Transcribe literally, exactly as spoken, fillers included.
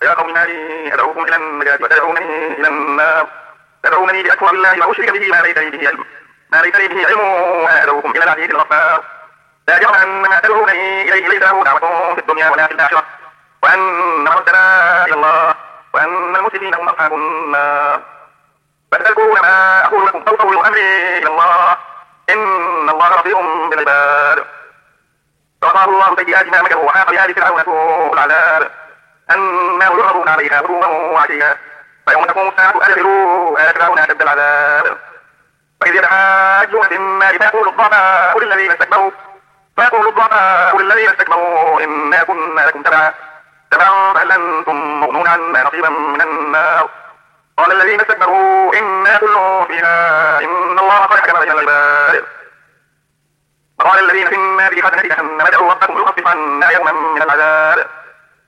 يا قوم إنني أدعوكم إلى النجاة وتدعونني إلى النار تدعونني لأكفر بالله وأشرك به ما ليس لي به علم ما ليس لي به علم وأدعوكم إلى العزيز الغفار لا جرم أن ما تدعونني إليه ليس له دعوة في الدنيا ولا في الآخرة وأن مردنا إلى الله وأن المسلمين هم أصحاب النار فتذكرون ما أقول لكم فوضوا أمري إلى الله إن الله بصير بالعباد فوقاه الله سيئات ما مكروا وحاق بآل فرعون سوء العذاب النار يعرضون عليها غدوا وعشيا فيوم تقوم الساعة أدخلوا آل فرعون أشد العذاب وإذ يتحاجون في النار فيقول الضعفاء للذين استكبروا فيقول الضعفاء للذين استكبروا إنا كنا لكم تبعا تبعا فهل أنتم مغنون عنا نصيبا من النار قال الذين استكبروا إنا كل فيها إن الله قد حكم بين العباد وقال الذين في النار خزنة جهنم ادعوا ربكم يخفف عنا يوما من العذاب